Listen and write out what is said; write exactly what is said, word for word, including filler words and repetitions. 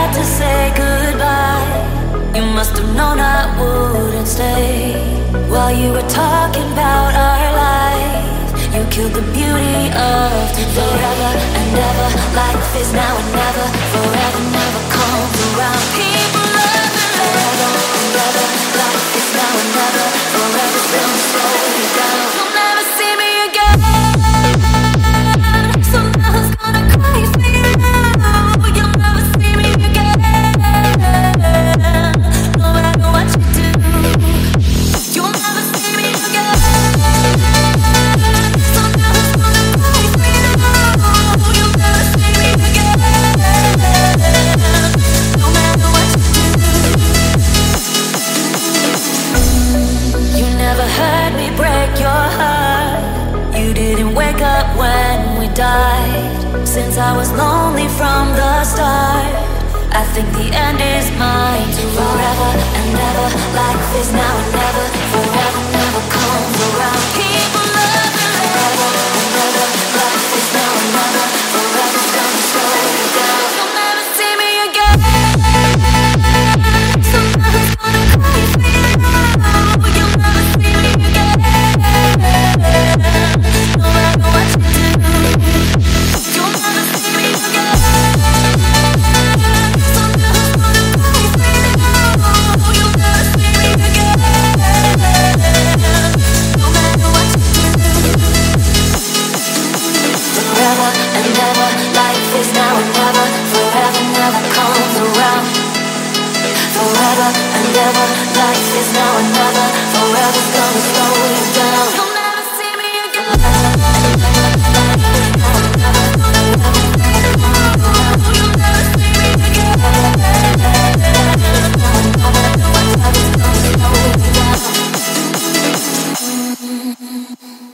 had to say goodbye. You must have known I wouldn't stay. While you were talking about our life, you killed the beauty of today. Forever and ever, life is now and never. Forever never comes around. People love and forever and ever, life is now and never. Forever's gonna slow you down. You'll never see me again. Someone's gonna cry for you now. You'll never see me again. No matter what you do, you'll never see me again. Someone's gonna cry for you now. You'll never see me again. No matter what you do. You never heard me break your heart. You didn't wake up when we died. Since I was lonely from the start, I think the end is mine too. Forever and ever, life is now and never. Forever never comes around. People